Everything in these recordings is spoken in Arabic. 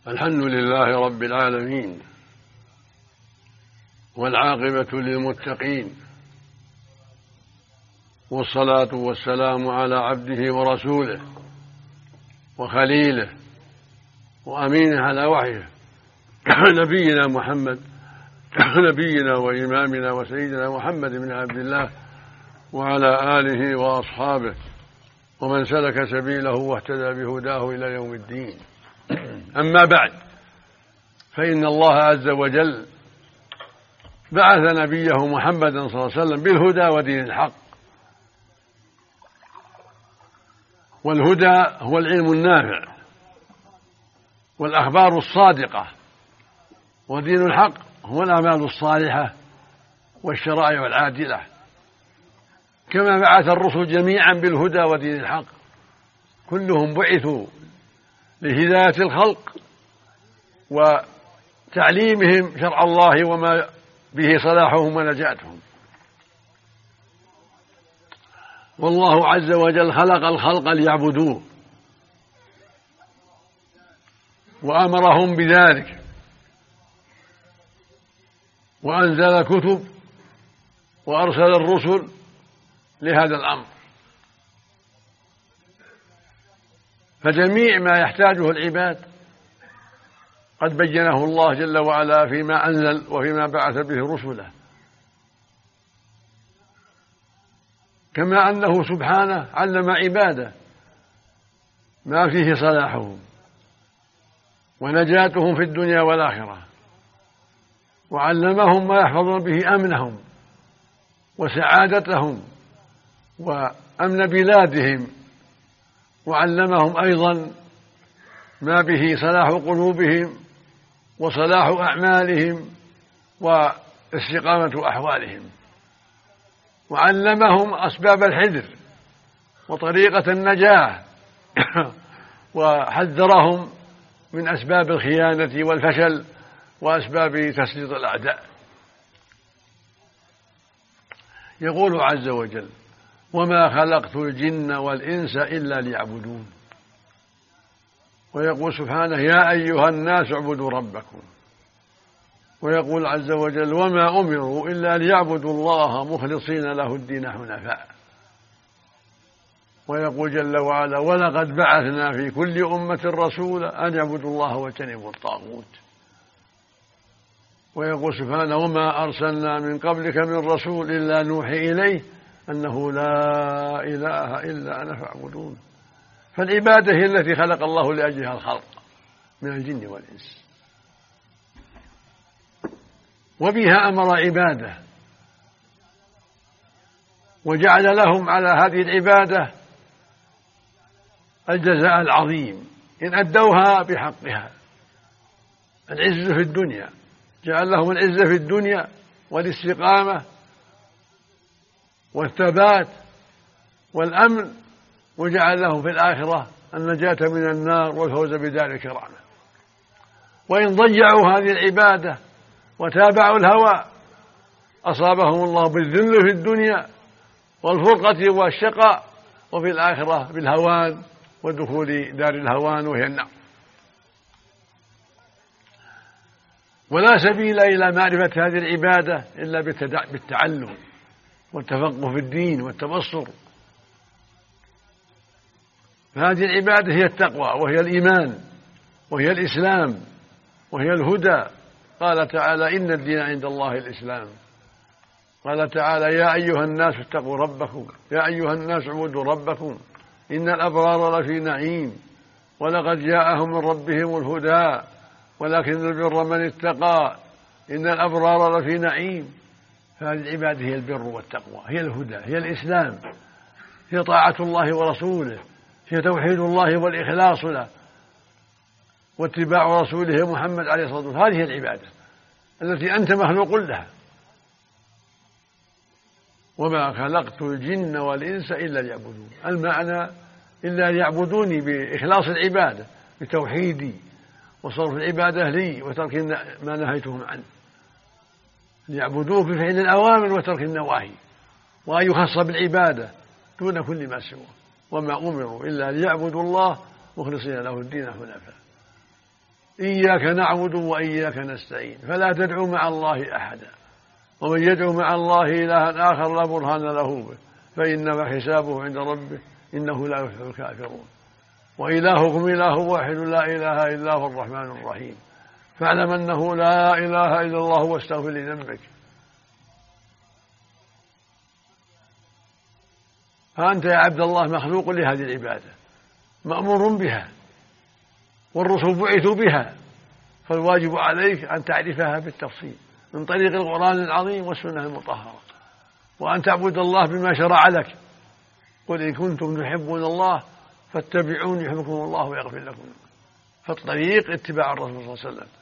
الحمد لله رب العالمين، والعاقبة للمتقين، والصلاة والسلام على عبده ورسوله وخليله وأمينه على وحيه نبينا محمد، نبينا وإمامنا وسيدنا محمد بن عبد الله، وعلى آله وأصحابه ومن سلك سبيله واهتدى بهداه إلى يوم الدين. أما بعد، فإن الله عز وجل بعث نبيه محمدا صلى الله عليه وسلم بالهدى ودين الحق، والهدى هو العلم النافع والأخبار الصادقة، ودين الحق هو الأعمال الصالحة والشرائع العادلة، كما بعث الرسل جميعا بالهدى ودين الحق، كلهم بعثوا لهداية الخلق وتعليمهم شرع الله وما به صلاحهم ونجاتهم. والله عز وجل خلق الخلق ليعبدوه وأمرهم بذلك، وأنزل كتب وأرسل الرسل لهذا الأمر، فجميع ما يحتاجه العباد قد بينه الله جل وعلا فيما أنزل وفيما بعث به رسله، كما أنه سبحانه علم عباده ما فيه صلاحهم ونجاتهم في الدنيا والآخرة، وعلمهم ما يحفظون به أمنهم وسعادتهم وأمن بلادهم، وعلمهم أيضا ما به صلاح قلوبهم وصلاح أعمالهم واستقامة أحوالهم، وعلمهم أسباب الحذر وطريقة النجاة وحذرهم من أسباب الخيانة والفشل وأسباب تسليط الأعداء. يقول عز وجل: وما خلقت الجن والإنس إلا ليعبدون. ويقول سبحانه: يا أيها الناس اعبدوا ربكم. ويقول عز وجل: وما أمروا إلا ليعبدوا الله مخلصين له الدين حنفاء. ويقول جل وعلا: ولقد بعثنا في كل أمة رسولا أن يعبدوا الله واجتنبوا الطاغوت. ويقول سبحانه: وما أرسلنا من قبلك من رسول إلا نوحي إليه أنه لا إله إلا أنا فاعبدون. فالعبادة هي التي خلق الله لأجلها الخلق من الجن والإنس، وبها أمر عباده وجعل لهم على هذه العبادة الجزاء العظيم إن أدوها بحقها، العزة في الدنيا، جعل لهم العزة في الدنيا والاستقامة والثبات والأمن، وجعل لهم في الآخرة النجاة من النار والفوز بدار الكرامة. وإن ضيعوا هذه العبادة وتابعوا الهوى أصابهم الله بالذل في الدنيا والفرقة والشقاء، وفي الآخرة بالهوان ودخول دار الهوان وهي النار. ولا سبيل إلى معرفة هذه العبادة إلا بالتعلم والتفقه في الدين والتبصر. فهذه العبادة هي التقوى، وهي الإيمان، وهي الإسلام، وهي الهدى. قال تعالى: إن الدين عند الله الإسلام. قال تعالى: يا أيها الناس اتقوا ربكم، يا أيها الناس اعبدوا ربكم إن الأبرار لفي نعيم ولقد جاءهم من ربهم الهدى ولكن البر من اتقى إن الأبرار لفي نعيم. فهذه العبادة هي البر والتقوى، هي الهدى، هي الإسلام، هي طاعة الله ورسوله، هي توحيد الله والإخلاص له واتباع رسوله محمد عليه الصلاة والسلام. هذه العبادة التي أنت مخلوق لها. وما خلقت الجن والإنس إلا ليعبدون، المعنى إلا ليعبدوني بإخلاص العبادة بتوحيدي وصرف العبادة لي وترك ما نهيتهم عنه، ليعبدوه بفعل الأوامر وترك النواهي، وأن يخص بالعبادة دون كل ما سواه. وما أمروا إلا ليعبدوا الله مخلصين له الدين حنفاء. إياك نعبد وإياك نستعين، فلا تدعو مع الله أحدا، ومن يدعو مع الله إلها آخر لا برهان له به فإنما حسابه عند ربه إنه لا يفلح الكافرون. وإلهكم إله واحد لا إله إلا هو الرحمن الرحيم، فاعلم أنه لا إله إلا الله واستغفر لذنبك. فأنت يا عبد الله مخلوق لهذه العبادة، مأمور بها، والرسل بعثوا بها، فالواجب عليك أن تعرفها بالتفصيل من طريق القرآن العظيم والسنة المطهرة، وأن تعبد الله بما شرع لك. قل إن كنتم تحبون الله فاتبعوني يحببكم الله ويغفر لكم. فالطريق اتباع الرسول صلى الله عليه وسلم،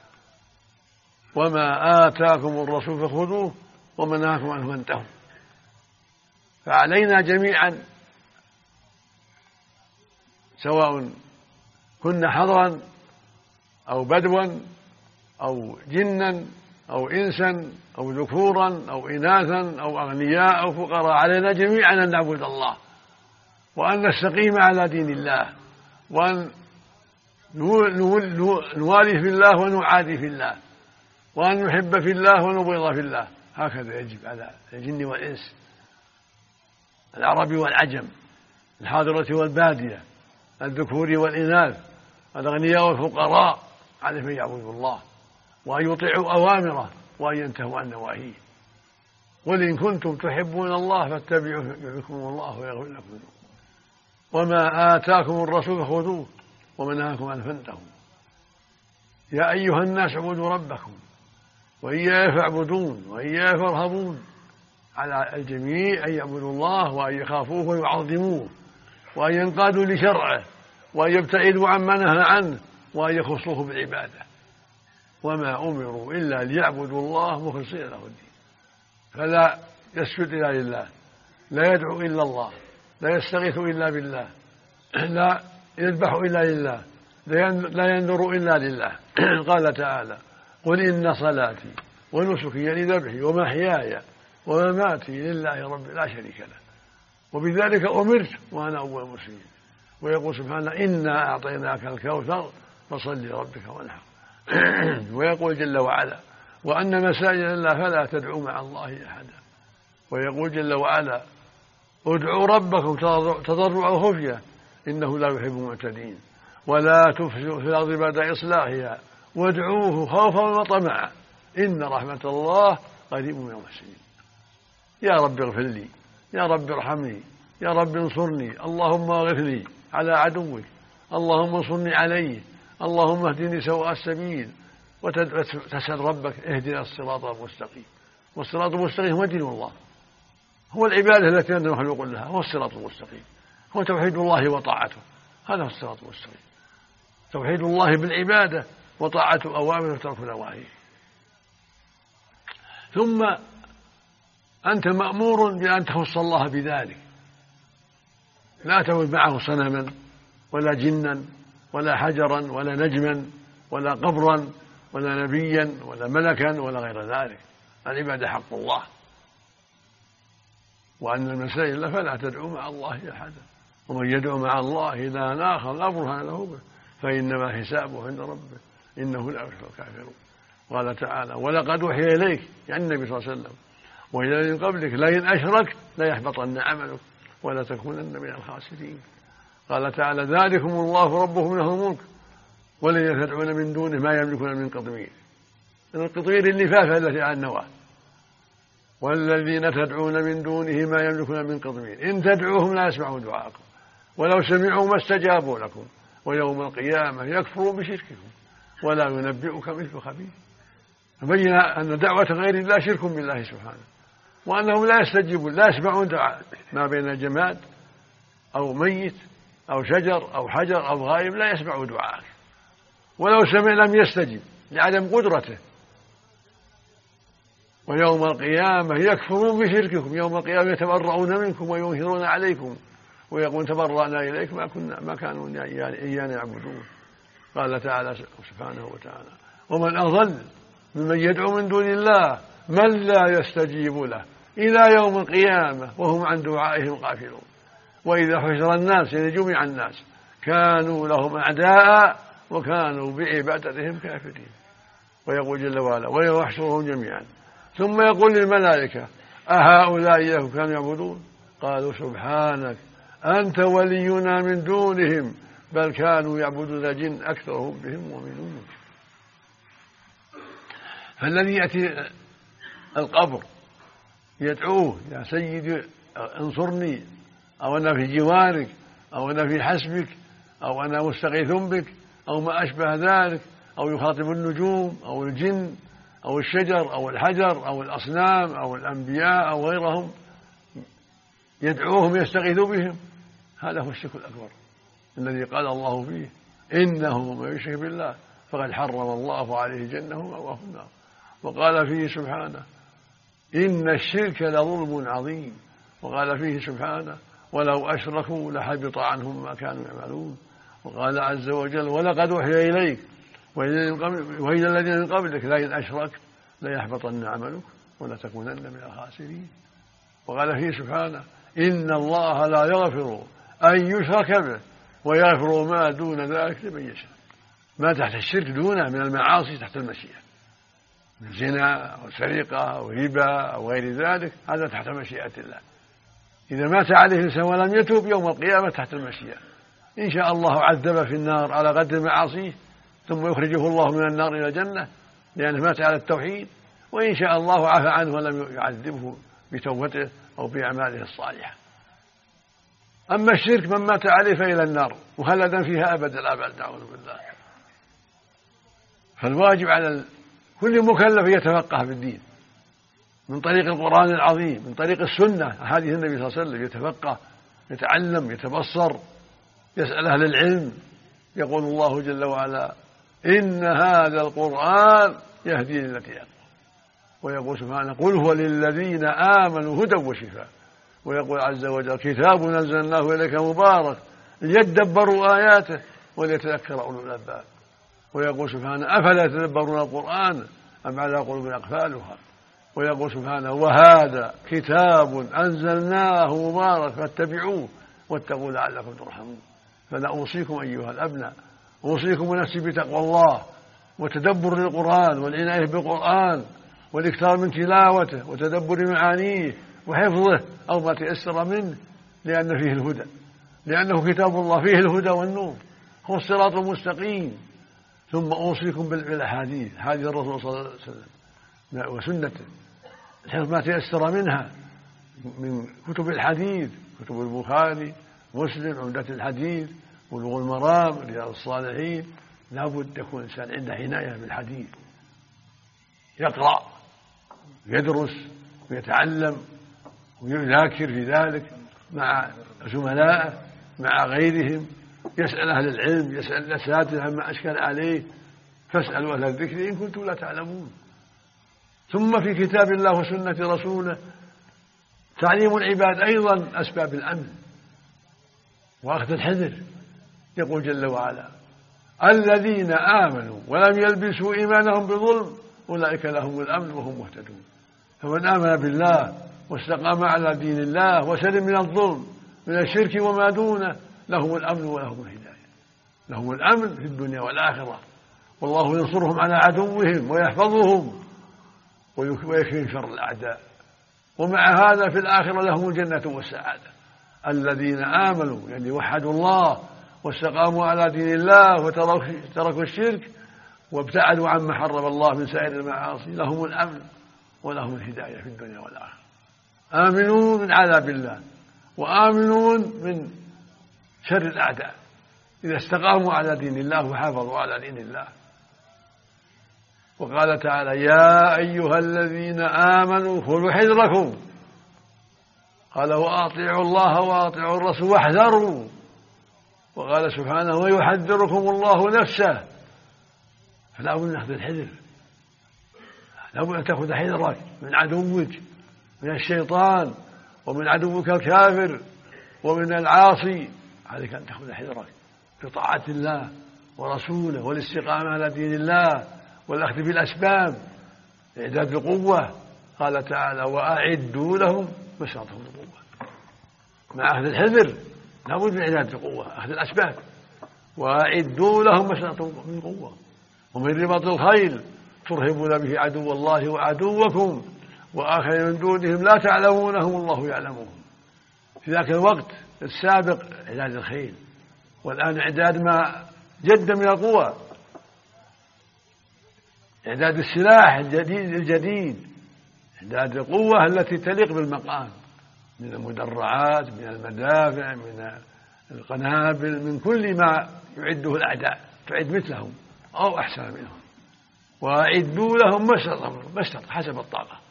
وما آتاكم الرسول فخذوه وما نهاكم عنه فانتهوا. فعلينا جميعا سواء كنا حضرا أو بدوا أو جنا أو إنسا أو ذكورا أو إناثا أو أغنياء أو فقراء، علينا جميعا أن نعبد الله، وأن نستقيم على دين الله، وأن نوالي في الله ونعادي في الله، وأن نحب في الله ونبغض في الله. هكذا يجب على الجن والإنس، العرب والعجم، الحاضرة والبادية، الذكور والإناث، الأغنياء والفقراء، عليهم أن يعبدوا الله وأن يطيعوا أوامره وأن ينتهوا عن نواهيه. قل إن كنتم تحبون الله فاتبعوه يحببكم الله ويغفر لكم. وما آتاكم الرسول فخذوه وما نهاكم عنه فانتهوا. يا أيها الناس اعبدوا ربكم وإياه فاعبدون وإياه فارهبون. على الجميع أن يعبدوا الله وأن يخافوه ويعظموه وأن ينقادوا لشرعه وأن يبتعدوا عما نهى عنه وأن يخصوه بالعبادة. وما أمروا إلا ليعبدوا الله مخلصين له الدين. فلا يسجد إلا لله، لا يدعو إلا الله، لا يستغيث إلا بالله، لا يذبح إلا لله، لا ينذر إلا لله. قال تعالى: قل إن صلاتي ونسكي لذبحي ومحياي ومماتي لله رب لا شريك له وبذلك أمرت وأنا أول المسلمين. ويقول سبحانه: إنا أعطيناك الكوثر فصل لربك وانحر. ويقول جل وعلا: وأن مساجد الله فلا تدعوا مع الله أحدا. ويقول جل وعلا: ادعوا ربكم تضرعا وخفيا إنه لا يحب المعتدين ولا تفسدوا في الأرض بعد إصلاحها وادعوه خوفا وطمعا إن رحمة الله قريب من المحسنين. يا رب اغفر لي، يا رب ارحمني، يا رب انصرني، اللهم اغثني على عدوك، اللهم انصرني عليه، اللهم اهدني سواء السبيل. وتسأل ربك: اهدنا الصراط المستقيم. والصراط المستقيم هو دين الله، هو العبادة التي أنت مخلوق لها، هو الصراط المستقيم، هو توحيد الله وطاعته. هذا هو الصراط المستقيم، توحيد الله بالعبادة وطاعة أوامره وترك نواهيه. ثم أنت مأمور بأن تخص الله بذلك، لا تعبد معه صنما ولا جنا ولا حجرا ولا نجما ولا قبرا ولا نبيا ولا ملكا ولا غير ذلك. العبادة حق الله، وأن المساجد فلا تدعو مع الله أحدا، ومن يدعو مع الله إلها آخر لا برهان له به فإنما حسابه عند ربه إنه لا يفلح الكافرون. قال تعالى: ولقد أوحي إليك، يعني النبي صلى الله عليه وسلم، وإلى من قبلك لئن أشركت ليحبطن عملك ولا تكونن من الخاسرين. قال تعالى: ذلكم الله ربكم له الملك والذين تدعون من دونه ما يملكون من قطمير. القطمير اللفافة التي على النواة. والذين تدعون من دونه ما يملكون من قطمير إن تدعوهم لا يسمعوا دعاءكم ولو سمعوا ما استجابوا لكم ويوم القيامة يكفرون بشرككم ولا ينبئك مثل خبير. فبين أن دعوة غير الله شرك بالله سبحانه، وأنهم لا يستجيبون، لا يسمعون دعاء ما بين جماد أو ميت أو شجر أو حجر أو غائب، لا يسمع دعاءك، ولو سمع لم يستجب لعدم قدرته. ويوم القيامة يكفرون بشرككم، يوم القيامة يتبرؤون منكم وينكرون عليكم ويقولون تبرأنا إليكم ما كانوا إيانا يعبدون. قال تعالى سبحانه وتعالى: ومن أضل ممن يدعو من دون الله من لا يستجيب له إلى يوم القيامة وهم عن دعائهم غافلون. وإذا حشر الناس، يعني جمع الناس، كانوا لهم أعداء وكانوا بعبادتهم كافرين. ويقول جل وعلا ويحشرهم جميعا ثم يقول للملائكة أهؤلاء إياكم كانوا يعبدون قالوا سبحانك أنت ولينا من دونهم بل كانوا يعبدون الجن أكثرهم بهم مؤمنون. فالذي يأتي القبر يدعوه يا سيدي انصرني، أو أنا في جوارك، أو أنا في حسبك، أو أنا مستغيث بك، أو ما أشبه ذلك، أو يخاطب النجوم أو الجن أو الشجر أو الحجر أو الأصنام أو الأنبياء أو غيرهم، يدعوهم يستغيث بهم. هذا هو الشرك الأكبر الذي قال الله فيه إنه من يشرك بالله فقد حرم الله عليه الجنة ومأواه النار. وقال فيه سبحانه إن الشرك لظلم عظيم. وقال فيه سبحانه ولو أشركوا لحبط عنهم ما كانوا يعملون. وقال عز وجل ولقد أوحي إليك وإلى الذين من قبلك لئن أشركت ليحبطن عملك ولتكونن من الخاسرين. وقال فيه سبحانه إن الله لا يغفر أن يشرك به ويغفر ما دون ذلك لمن يشاء. ما تحت الشرك دونه من المعاصي تحت المشيئة، من زنا أو سرقة أو هبة أو غير ذلك، هذا تحت مشيئة الله. إذا مات عليه الإنسان ولم يتوب يوم القيامة تحت المشيئة، إن شاء الله عذب في النار على قدر معاصيه ثم يخرجه الله من النار إلى الجنة لأنه مات على التوحيد، وإن شاء الله عفى عنه ولم يعذبه بتوبته أو بأعماله الصالحة. أما الشرك من مات عليه فإلى النار مخلدا فيها أبد الآباد نعوذ بالله. فالواجب على كل مكلف يتفقه في الدين من طريق القرآن العظيم، من طريق السنة حديث النبي صلى الله عليه وسلم، يتفقه يتعلم يتبصر يسأل أهل العلم. يقول الله جل وعلا إن هذا القرآن يهدي للتي أقوم. ويقول سبحانه قل هو للذين آمنوا هدى وشفاء. ويقول عز وجل كتاب أنزلناه إليك مبارك ليدبروا آياته وليتذكر أولو الألباب. ويقول سبحانه أفلا يتدبرون القرآن أم على قلوب أقفالها. ويقول سبحانه وهذا كتاب أنزلناه مبارك فاتبعوه واتقوا لعلكم ترحمون. فلا أوصيكم أيها الأبناء أوصيكم نفسي بتقوى الله وتدبر للقرآن والعناية بالقرآن والإكثار من تلاوته وتدبر معانيه وحفظه أو ما تيسر منه، لأن فيه الهدى، لأنه كتاب الله فيه الهدى والنور، هو الصراط المستقيم. ثم أوصيكم بالأحاديث، حديث الرسول صلى الله عليه وسلم وسنته، حفظ ما تيسر منها من كتب الحديث، كتب البخاري مسلم عمدة الحديث بلوغ المرام رياض الصالحين. لابد يكون الإنسان عنده عناية بالحديث، يقرأ يدرس ويتعلم ويذاكر في ذلك مع زملائه مع غيرهم، يسأل أهل العلم يسأل الأساتذة عما أشكل عليه، فاسألوا أهل الذكر إن كنتم لا تعلمون. ثم في كتاب الله وسنة رسوله تعليم العباد أيضا أسباب الأمن وأخذ الحذر. يقول جل وعلا الذين آمنوا ولم يلبسوا إيمانهم بظلم أولئك لهم الأمن وهم مهتدون. فمن آمن بالله واستقام على دين الله وسلم من الظلم من الشرك وما دونه لهم الأمن ولهم الهداية، لهم الأمن في الدنيا والآخرة، والله ينصرهم على عدوهم ويحفظهم ويكفيهم شر الأعداء. ومع هذا في الآخرة لهم الجنة والسعادة. الذين آمنوا يعني وحدوا الله واستقاموا على دين الله وتركوا الشرك وابتعدوا عما حرم الله من سائر المعاصي لهم الأمن ولهم الهداية في الدنيا والآخرة. آمنون من عذاب الله وآمنون من شر الأعداء إذا استقاموا على دين الله وحافظوا على دين الله. وقال تعالى يا أيها الذين آمنوا خذوا حذركم، قال وأطيعوا الله وأطيعوا الرسول واحذروا. وقال سبحانه ويحذركم الله نفسه. فلا بد من أخذ الحذر، لا بد أن تأخذ حذرك من عدوك من الشيطان ومن عدوك الكافر ومن العاصي. عليك أن تأخذ حذرك بطاعة الله ورسوله والاستقامة على دين الله والأخذ بالأسباب إعداد القوة. قال تعالى وأعدوا لهم ما استطعتم من قوة. مع أخذ الحذر لا بد من إعداد القوة، أخذ الأسباب وأعدوا لهم ما استطعتم من قوة ومن رباط الخيل ترهبون به عدو الله وعدوكم وآخرين من دونهم لا تعلمونهم الله يعلمهم. في ذاك الوقت السابق إعداد الخيل، والآن إعداد ما جد من القوى، إعداد السلاح الجديد، إعداد القوة التي تليق بالمقام من المدرعات، من المدافع، من القنابل، من كل ما يعده الأعداء تعد مثلهم أو أحسن منهم. وأعدوا لهم ما استطاع حسب الطاقة،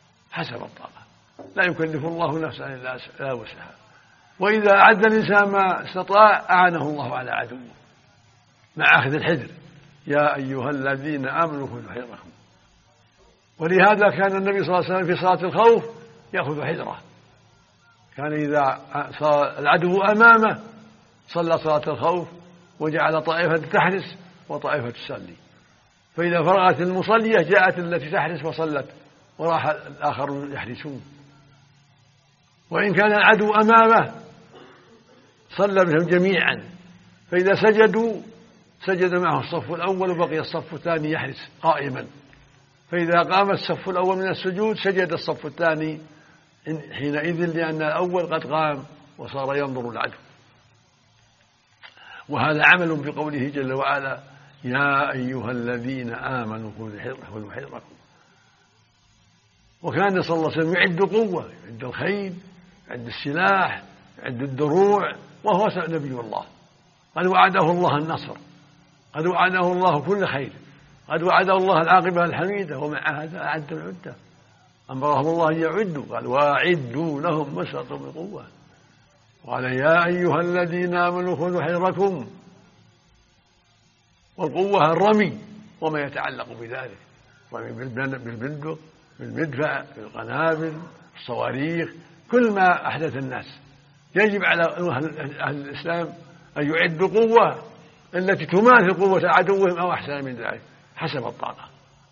لا يكلف الله نفسا إلا وسعها. وإذا أعد الإنسان ما استطاع أعانه الله على عدوه مع أخذ الحذر. يا أيها الذين آمنوا خذوا حذركم. ولهذا كان النبي صلى الله عليه وسلم في صلاة الخوف يأخذ حذره، كان إذا صار العدو أمامه صلى صلاة الخوف وجعل طائفة تحرس وطائفة تصلي، فإذا فرغت المصلية جاءت التي تحرس وصلت وراح الآخرون يحرسون. وإن كان العدو أمامه صلى بهم جميعا، فإذا سجدوا سجد معه الصف الأول وبقي الصف الثاني يحرس قائما، فإذا قام الصف الأول من السجود سجد الصف الثاني حينئذ، لأن الأول قد قام وصار ينظر العدو. وهذا عمل بقوله جل وعلا يا أيها الذين آمنوا خذوا حذركم. وكان صلى الله عليه وسلم يعد قوة، يعد الخيل، يعد السلاح، يعد الدروع، وهو نبي الله قد وعده الله النصر، قد وعده الله كل خير، قد وعده الله العاقبة الحميدة، ومع هذا أعد العدة، أمرهم الله أن يعدوا، قال وأعدوا لهم ما استطعتم من قوة. قال يا أيها الذين آمنوا خذوا حذركم. والقوة الرمي وما يتعلق بذلك، رمي بالبندق، بالمدفع، بالقنابل، الصواريخ، كل ما أحدث الناس. يجب على أهل الإسلام أن يعدوا قوة التي تماثل قوة عدوهم أو أحسن من ذلك حسب الطاقة،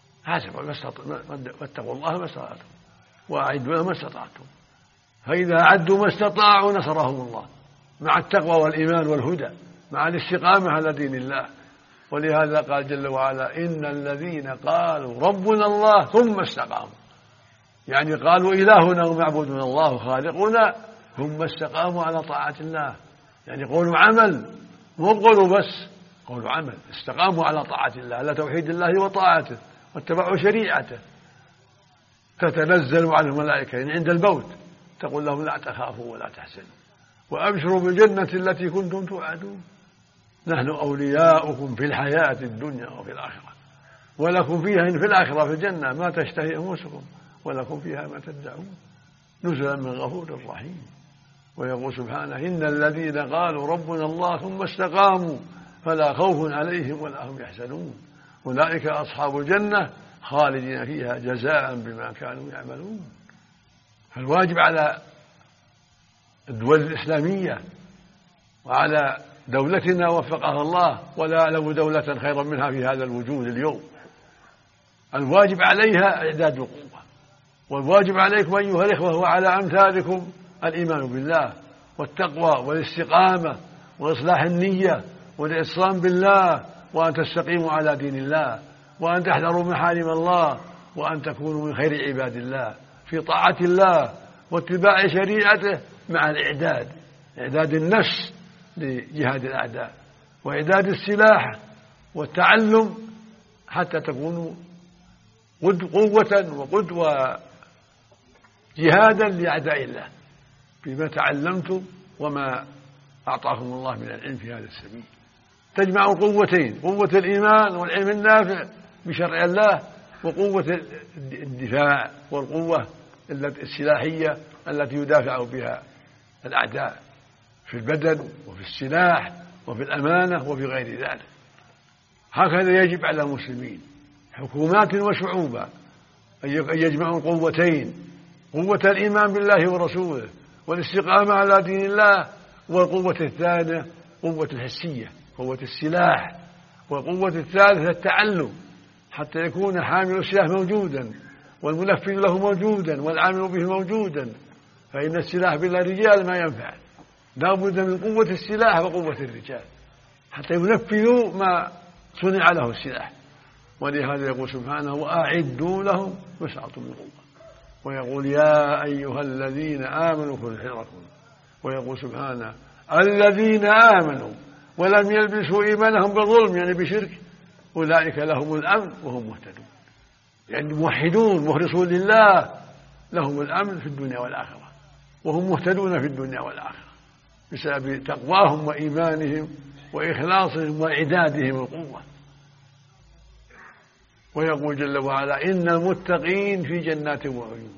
واتقوا الله ما استطعتم وأعدوا ما استطعتم. فإذا أعدوا ما استطاعوا نصرهم الله مع التقوى والإيمان والهدى، مع الاستقامة على دين الله. ولهذا قال جل وعلا إن الذين قالوا ربنا الله ثم استقاموا، يعني قالوا إلهنا ومعبودنا الله خالقنا ثم استقاموا على طاعة الله، يعني قولوا عمل، مو قولوا بس، قولوا عمل، استقاموا على طاعة الله، على توحيد الله وطاعته، واتبعوا شريعته. تتنزل على الملائكة يعني عند الموت تقول لهم لا تخافوا ولا تحزنوا وأبشروا بالجنة التي كنتم توعدون، نحن أولياؤكم في الحياة الدنيا وفي الآخرة، ولكم فيها إن في الآخرة في الجنة ما تشتهي أنفسكم ولكم فيها ما تدعون نزلا من غفور رحيم. ويقول سبحانه إن الذين قالوا ربنا الله ثم استقاموا فلا خوف عليهم ولا هم يحزنون أولئك أصحاب الجنة خالدين فيها جزاء بما كانوا يعملون. فالواجب على الدول الإسلامية وعلى دولتنا وفقها الله، ولا أعلم دولة خيرا منها في هذا الوجود اليوم، الواجب عليها إعداد القوة. والواجب عليكم أيها الإخوة وعلى أمثالكم الإيمان بالله والتقوى والاستقامة وإصلاح النية والإعتصام بالله، وأن تستقيموا على دين الله، وأن تحذروا محارم الله، وأن تكونوا من خير عباد الله في طاعة الله واتباع شريعته، مع إعداد النفس لجهاد الأعداء، وإعداد السلاح والتعلم حتى تكونوا قوة وجهادا لأعداء الله بما تعلمتم وما أعطاكم الله من العلم في هذا السبيل. تجمعوا قوتين، قوة الإيمان والعلم النافع بشرع الله، وقوة الدفاع والقوة السلاحية التي يدافع بها الأعداء في البدن وفي السلاح وفي الأمانة وفي غير ذلك. هكذا يجب على المسلمين حكومات وشعوبا أن يجمعوا قوتين، قوة الإيمان بالله ورسوله والاستقامة على دين الله، والقوة الثانية قوة الحسية، قوة السلاح، والقوة الثالثة التعلم، حتى يكون حامل السلاح موجودا والمنفذ له موجودا والعامل به موجودا. فإن السلاح بلا رجال ما ينفع، لا بد من قوة السلاح وقوة الرجال حتى ينفذوا ما صنع له السلاح. ولهذا يقول سبحانه وأعدوا لهم ما استطعتم من قوة، ويقول يا أيها الذين آمنوا خذوا حذركم، ويقول سبحانه الذين آمنوا ولم يلبسوا إيمانهم بظلم يعني بشرك أولئك لهم الأمن وهم مهتدون. يعني موحدون مخلصون لله لهم الأمن في الدنيا والآخرة، وهم مهتدون في الدنيا والآخرة بسبب تقواهم وإيمانهم وإخلاصهم وإعدادهم القوة. ويقول جل وعلا إن المتقين في جنات وعيون،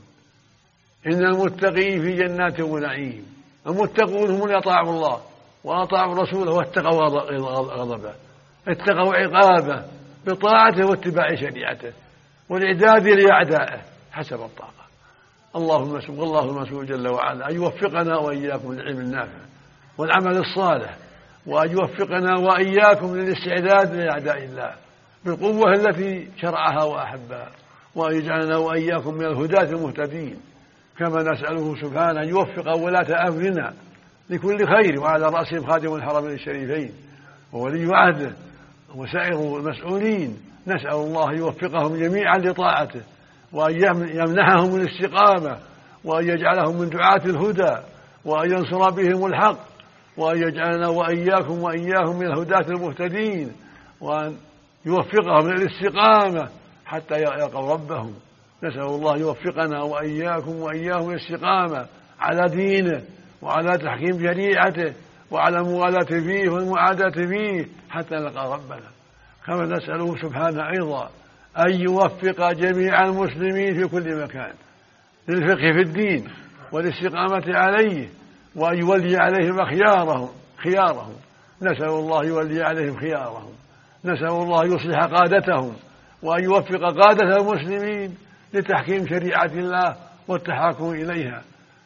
إن المتقين في جنات ونعيم. المتقون هم اللي أطاعوا الله وأطاعوا رسوله واتقوا غضبه، اتقوا عقابه بطاعته واتباع شريعته والإعداد لأعدائه حسب الطاقة. اللهم مسؤول جل وعلا أن يوفقنا وإياكم للعلم النافع والعمل الصالح، وأن يوفقنا وإياكم للاستعداد لأعداء الله بالقوة التي شرعها وأحبها، وأن يجعلنا وإياكم من الهداة المهتدين. كما نسأله سبحانه أن يوفق ولاة أمرنا لكل خير، وعلى رأسهم خادم الحرمين الشريفين وولي عهده وسائر المسؤولين. نسأل الله يوفقهم جميعا لطاعته، وأن يمنحهم الاستقامة، وأن يجعلهم من دعاة الهدى، وأن ينصر بهم الحق، وأن يجعلنا وإياكم من الهداة المهتدين، وأن يوفقهم للاستقامة حتى يلقوا ربهم. نسأل الله يوفقنا وإياهم الاستقامة على دينه وعلى تحكيم شريعته وعلى المغالاة فيه والمعاداة فيه حتى نلقى ربنا. كما نسأله سبحانه أيضا أن يوفق جميع المسلمين في كل مكان للفقه في الدين والاستقامة عليه، وأن يولي عليهم خيارهم. نسأل الله يولي عليهم خيارهم، نسأل الله يصلح قادتهم، وأن يوفق قادة المسلمين لتحكيم شريعة الله والتحاكم إليها.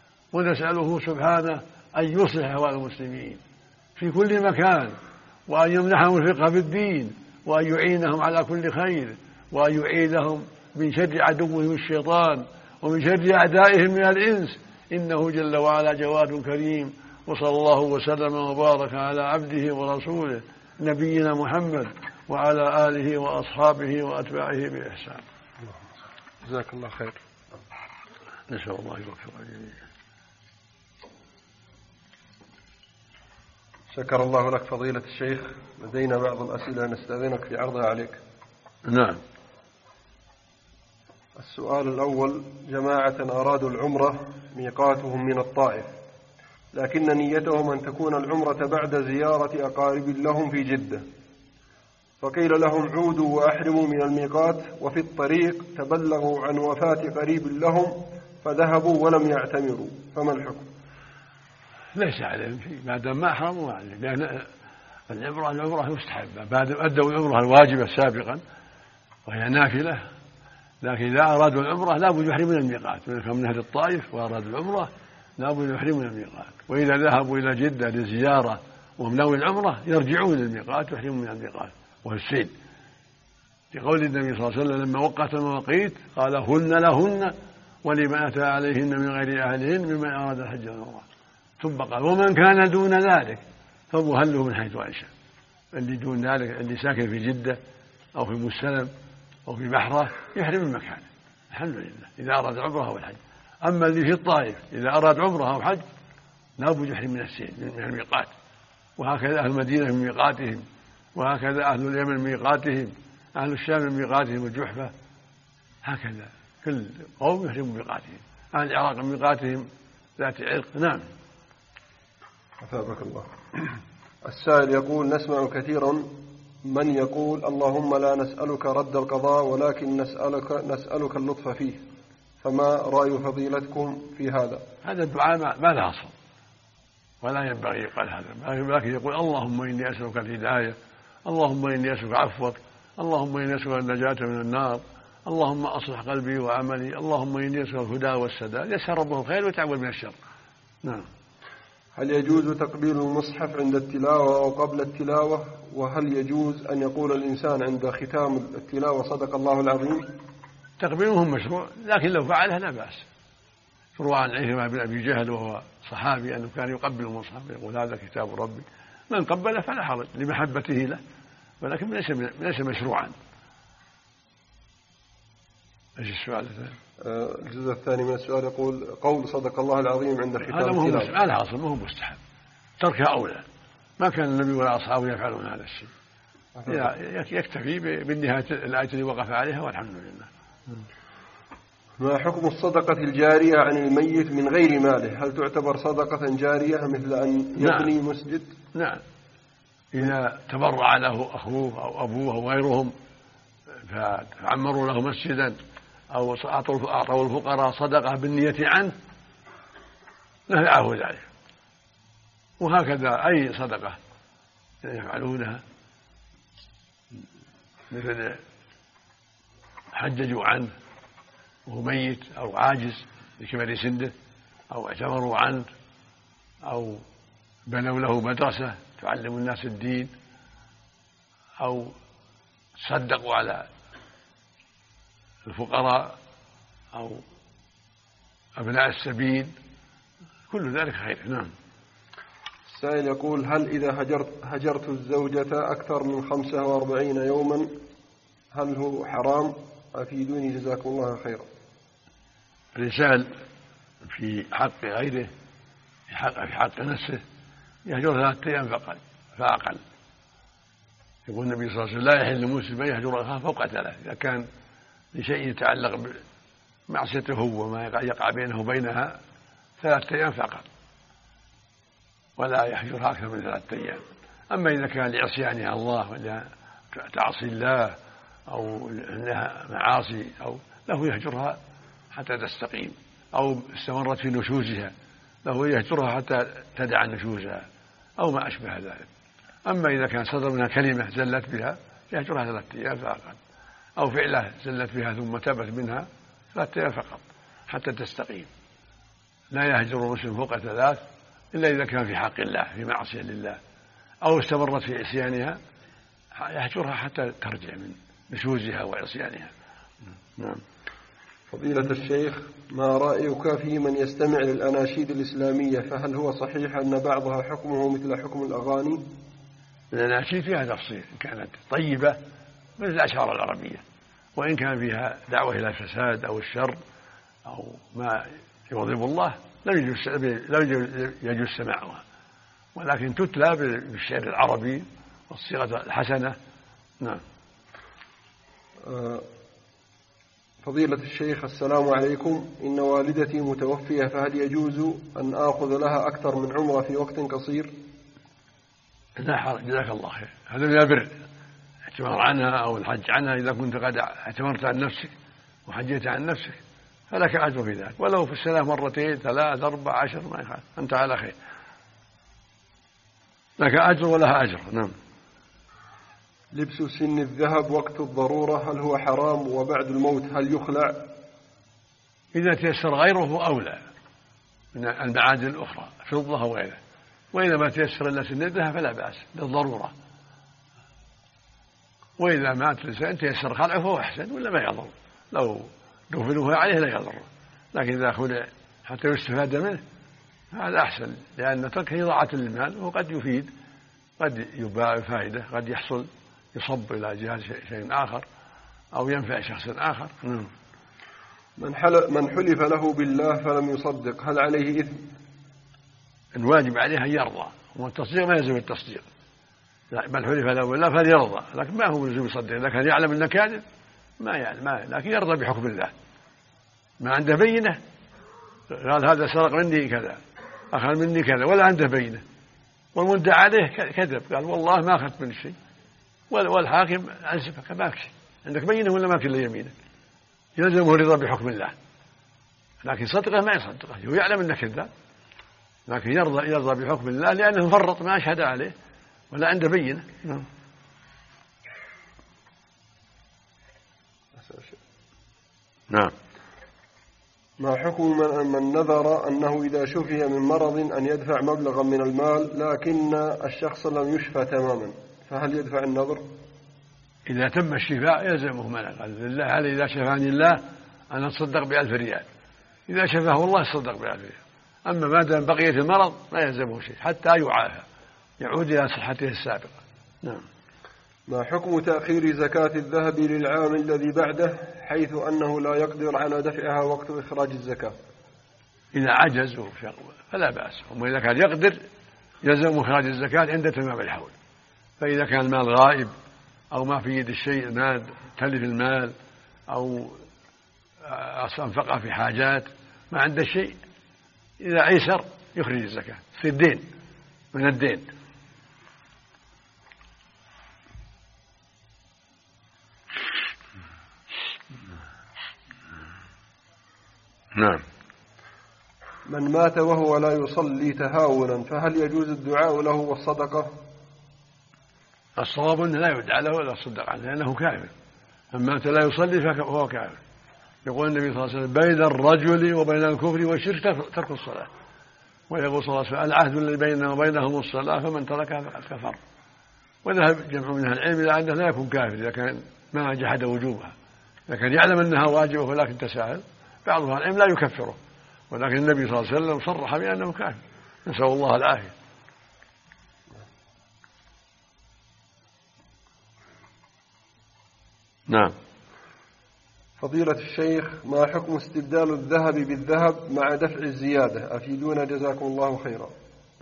ونسأله سبحانه أن يصلح أحوال المسلمين في كل مكان، وأن يمنحهم الفقه في الدين، وأن يعينهم على كل خير، وأن يعيدهم من شر عدوهم الشيطان ومن شر أعدائهم من الإنس، إنه جل وعلا جواد كريم. وصلى الله وسلم وبارك على عبده ورسوله نبينا محمد وعلى آله وأصحابه وأتباعه بإحسان. جزاك الله خير. نسأل الله يوفق الجميع. شكر الله لك فضيلة الشيخ. لدينا بعض الأسئلة نستأذنك في عرضها عليك. نعم. السؤال الأول: جماعة أرادوا العمرة ميقاتهم من الطائف، لكن نيتهم أن تكون العمرة بعد زيارة أقارب لهم في جدة، فقيل لهم عودوا وأحرموا من الميقات، وفي الطريق تبلغوا عن وفاة قريب لهم فذهبوا ولم يعتمروا، فما الحكم؟ ليس عليهم شيء ما دام ما أحرموا عليه، لأن العمرة مستحبة بعد أدوا العمرة الواجبة سابقا وهي نافلة. لكن إذا أرادوا العمرة لا بد يحرموا من الميقات، من أهل الطائف وأرادوا العمرة لا بد يحرموا من الميقات. وإذا ذهبوا إلى جدة لزيارة وهم ناوي العمرة يرجعون للميقات ويحرموا من الميقات وهو السيل، لقول النبي صلى الله عليه وسلم لما وقت المواقيت قال هن لهن ولمن أتى عليهن من غير أهلهن ممن أراد الحج والعمرة. ثم قال ومن كان دون ذلك فمهله من حيث أنشأ. اللي دون ذلك اللي ساكن في جدة أو في مستلم أو في بحرة يحرم من مكانه الحمد لله إذا أراد عمره أو الحج. أما اللي في الطائف إذا أراد عمره أو حج لا بد يحرم من السيل من الميقات. وهكذا أهل المدينة من ميقاتهم، وهكذا أهل اليمن من ميقاتهم، أهل الشام من ميقاتهم والجحفة، هكذا كل قوم يحرم من ميقاتهم. أهل العراق من ميقاتهم ذات عرق. نعم. أثابك الله. السائل يقول: نسمع كثيرا من يقول اللهم لا نسألك رد القضاء ولكن نسألك اللطف فيه، فما رأي فضيلتكم في هذا؟ هذا الدعاء ما له أصل ولا ينبغي يقال هذا، لكن يقول اللهم إني أسألك الهداية، اللهم إني أسألك عفوك، اللهم إني أسألك النجاة من النار، اللهم أصلح قلبي وعملي، اللهم إني أسألك الهدى والسداد. يسأل ربه الخير ويتعوذ من الشر. نعم. هل يجوز تقبيل المصحف عند التلاوة أو قبل التلاوة؟ وهل يجوز أن يقول الإنسان عند ختام التلاوة صدق الله العظيم؟ تقبيلهم مشروع، لكن لو فعلها لا بأس. روى عن عكرمة بن أبي جهل وهو صحابي أنه كان يقبل المصحف يقول هذا كتاب ربي من قبله فلا حرج لمحبته له، ولكن ليس مشروعا. ايش السؤال الثاني؟ الجزء الثاني من السؤال يقول: قول صدق الله العظيم عند ختام التلاوة. هذا أصل ما هو مستحب، تركها أولى. ما كان النبي ولا أصحابه يفعلون هذا الشيء، يكتفي بالنهاية الآية اللي وقف عليها والحمد لله. ما حكم الصدقة الجارية عن الميت من غير ماله؟ هل تعتبر صدقة جارية مثل أن يبني مسجد؟ نعم، إذا تبرع له أخوه أو أبوه أو غيرهم فعمروا له مسجدا أو أعطوا الفقراء صدقة بالنية عنه نفعه ذلك. وهكذا أي صدقة يفعلونها، مثل حججوا عنه وهو ميت أو عاجز لكبر سنه، أو اعتمروا عنه، أو بنوا له مدرسة تعلم الناس الدين، أو صدقوا على الفقراء أو أبناء السبيل، كل ذلك خير. نعم. السائل يقول: هل إذا هجرت الزوجة أكثر من 45 يوما هل هو حرام؟ أفيدوني جزاكم الله خيرا. الإنسان في حق غيره في حق نفسه يهجر 3 أيام فأقل. يقول النبي صلى الله عليه وسلم: لا يحل لمسلم أن يهجر أخاه فوق 3 إذا كان لشيء يتعلق بمعصيته هو وما يقع بينه وبينها 3 أيام فقط، ولا يهجرها أكثر من 3 أيام. أما إذا كان لعصيانها الله ولا تعصي الله أو أنها معاصي أو له يهجرها حتى تستقيم، أو استمرت في نشوزها له يهجرها حتى تدع نشوزها أو ما أشبه ذلك. أما إذا كان صدر منها كلمة زلت بها يهجرها 3 أيام فقط، أو فعله زلت بها ثم تبت منها 3 أيام فقط حتى تستقيم. لا يهجر المسلم فوق 3 إلا إذا كان في حق الله في معصية لله، أو استمرت في عصيانها يهجرها حتى ترجع من نشوزها وعصيانها. نعم. فضيلة الشيخ، ما رأيك في من يستمع للأناشيد الإسلامية؟ فهل هو صحيح أن بعضها حكمه مثل حكم الأغاني؟ الأناشيد فيها تفصيل، إن كانت طيبة مثل الأشعار العربية، وإن كان فيها دعوة إلى الفساد أو الشر أو ما يغضب الله لا يجوز سماعها، ولكن تتلى بالشعر العربي والصيغة الحسنة. نعم. فضيلة الشيخ، السلام عليكم. إن والدتي متوفية، فهل يجوز أن آخذ لها أكثر من عمرة في وقت قصير؟ لا حرج، جزاك الله خير. هذا من البر، اعتمار عنها أو الحج عنها. إذا كنت قد اعتمرت عن نفسك وحجيت عن نفسك فلك أجر في ذلك، ولو في السنة 2 3 4 10 ما يخالف، أنت على خير، لك أجر ولها أجر. نعم. لبس سن الذهب وقت الضرورة هل هو حرام؟ وبعد الموت هل يخلع؟ إذا تيسر غيره أولى من المعادن الأخرى، فضة وغيره. وإذا ما تيسر إلا سن الذهب فلا بأس للضرورة. وإذا مات الإنسان تيسر خلعه فهو أحسن ولا ما يضر، لو دفنوه عليه لا يضر. لكن إذا خلع حتى يستفاد منه هذا أحسن، لأن تركه إضاعة للمال، وقد يفيد، قد يباع فائدة، قد يحصل يصب إلى جهاز شيء آخر أو ينفع شخص آخر. من حلف له بالله فلم يصدق هل عليه إثم؟ الواجب عليه أن يرضى، والتصديق ما يلزم التصديق. بل حلف له بالله فليرضى، لكن ما هو يلزم يصدق. إذا كان يعلم أنه كاذب ما يعلم، لكن يرضى بحكم الله. ما عنده بينة قال هذا سرق مني كذا، أخذ مني كذا، ولا عنده بينة، والمدعى عليه كذب قال والله ما أخذت من شيء، والحاكم أنسفك ماك شيء، عندك بينة ولا ماك إلا يمينك، يلزمه الرضا بحكم الله. لكن صدقه ما يصدقه، هو يعلم أنه كذاب، لكن يرضى بحكم الله لأنه فرط ما أشهد عليه ولا عنده بينة. نعم. ما حكم من نذر أنه إذا شفي من مرض أن يدفع مبلغا من المال لكن الشخص لم يشفى تماما، فهل يدفع النذر؟ إذا تم الشفاء يلزمه ما قال لله هل إذا شفاني الله أنا أتصدق ب1000 ريال، إذا شفاه الله يصدق ب1000 ريال. أما ما دام بقية المرض لا يلزمه شيء حتى يعافى، يعود إلى صحته السابقة. نعم. ما حكم تأخير زكاة الذهب للعام الذي بعده حيث أنه لا يقدر على دفعها وقت إخراج الزكاة؟ إذا عجزوا فلا بأس، وإذا كان يقدر يلزم إخراج الزكاة عند تمام الحول. فإذا كان المال غائب أو ما في يد الشيء، المال تلف المال أو أنفقه في حاجات ما عنده شيء، إذا أيسر يخرج الزكاة في الدين من الدين. نعم. من مات وهو لا يصلي تهاونا فهل يجوز الدعاء له والصدقة؟ الصواب أنه لا يدعى له ولا يصدق عنه لأنه كافر. من مات لا يصلي فهو كافر. يقول النبي صلى الله عليه وسلم بين الرجل وبين الكفر والشرك ترك الصلاة، ويقول صلى الله عليه وسلم العهد الذي بيننا وبينهم الصلاة فمن تركها فقد كفر. وذهب جمع من أهل العلم إلى أنه لا يكون كافر إذا كان ما جحد وجوبها، إذا كان يعلم أنها واجبة ولكن تساهل. بعض أهل العلم لا يكفره، ولكن النبي صلى الله عليه وسلم صرح بأنه كافر، نسأل الله العافية. نعم. فضيلة الشيخ، ما حكم استبدال الذهب بالذهب مع دفع الزيادة؟ أفيدونا جزاكم الله خيرا.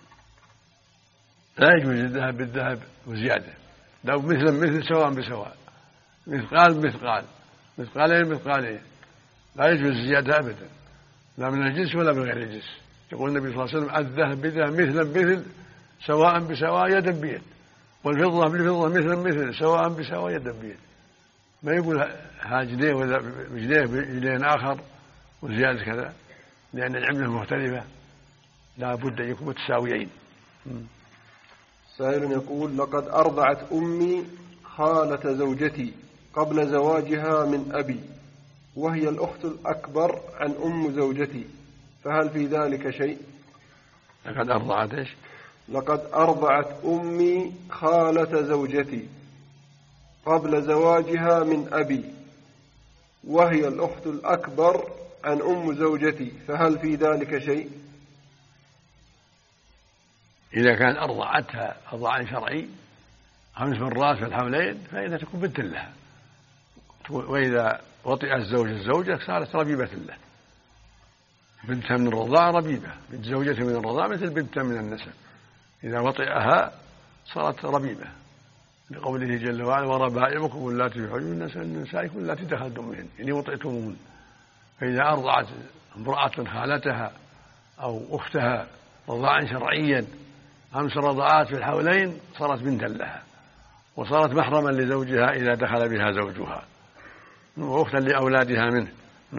لا يجوز الذهب بالذهب وزيادة، لو مثل سواء بسواء، مثقال بمثقال، مثقالين بمثقالين، لا يجوز الزيادة أبدا، لا من الجنس ولا من غير الجنس. يقول النبي صلى الله عليه وسلم الذهب بالذهب مثلا بمثل سواء بسواء يدا بيد، والفضة بالفضة مثلا مثل سواء بسواء يدا بيد. ما يقول ها جنيه ولا جنيه بجنيه آخر وزيادة كذا، لأن العملة مختلفة لا بد أن يكونوا متساويين. سائل يقول لقد أرضعت أمي خالة زوجتي قبل زواجها من أبي، وهي الأخت الأكبر عن أم زوجتي، فهل في ذلك شيء؟ لقد أرضعت إيش؟ لقد أرضعت أمي خالة زوجتي قبل زواجها من أبي، وهي الأخت الأكبر عن أم زوجتي، فهل في ذلك شيء؟ إذا كان أرضعتها رضاعا شرعي 5 مرات في الحولين فإنها تكون بنت لها، وإذا وطئ الزوج الزوجة صارت ربيبة له، بنتها من الرضاعة ربيبة، بنت زوجته من الرضاعة مثل بنتها من النسب، إذا وطئها صارت ربيبة، لقوله جل وعلا وربائبكم اللاتي في حجوركم من نسائكم اللاتي دخلتم بهن يعني وطئتموهن. فإذا أرضعت امرأة خالتها أو أختها رضاعا شرعيا 5 رضاعات في الحولين صارت بنتا لها، وصارت محرما لزوجها إذا دخل بها زوجها، وأختا لأولادها منه.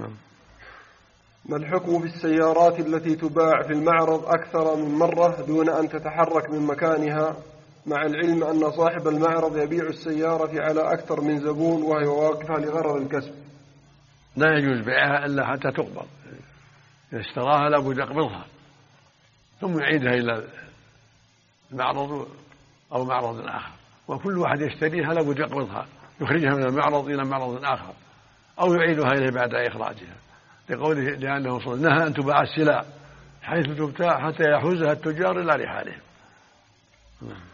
ما الحكم في السيارات التي تباع في المعرض أكثر من مرة دون أن تتحرك من مكانها، مع العلم أن صاحب المعرض يبيع السيارة على أكثر من زبون وهي واقفة لغرض الكسب؟ لا يجوز بيعها إلا حتى تقبض، إذا اشتراها لابد يقبضها ثم يعيدها إلى المعرض أو معرض آخر، وكل واحد يشتريها لابد يقبضها، يخرجها من المعرض إلى معرض آخر أو يعيدها إليه بعد إخراجها، لقوله لأنه صلى نهى أن تباع السلع حيث تبتاع حتى يحوزها التجار إلى رحالهم.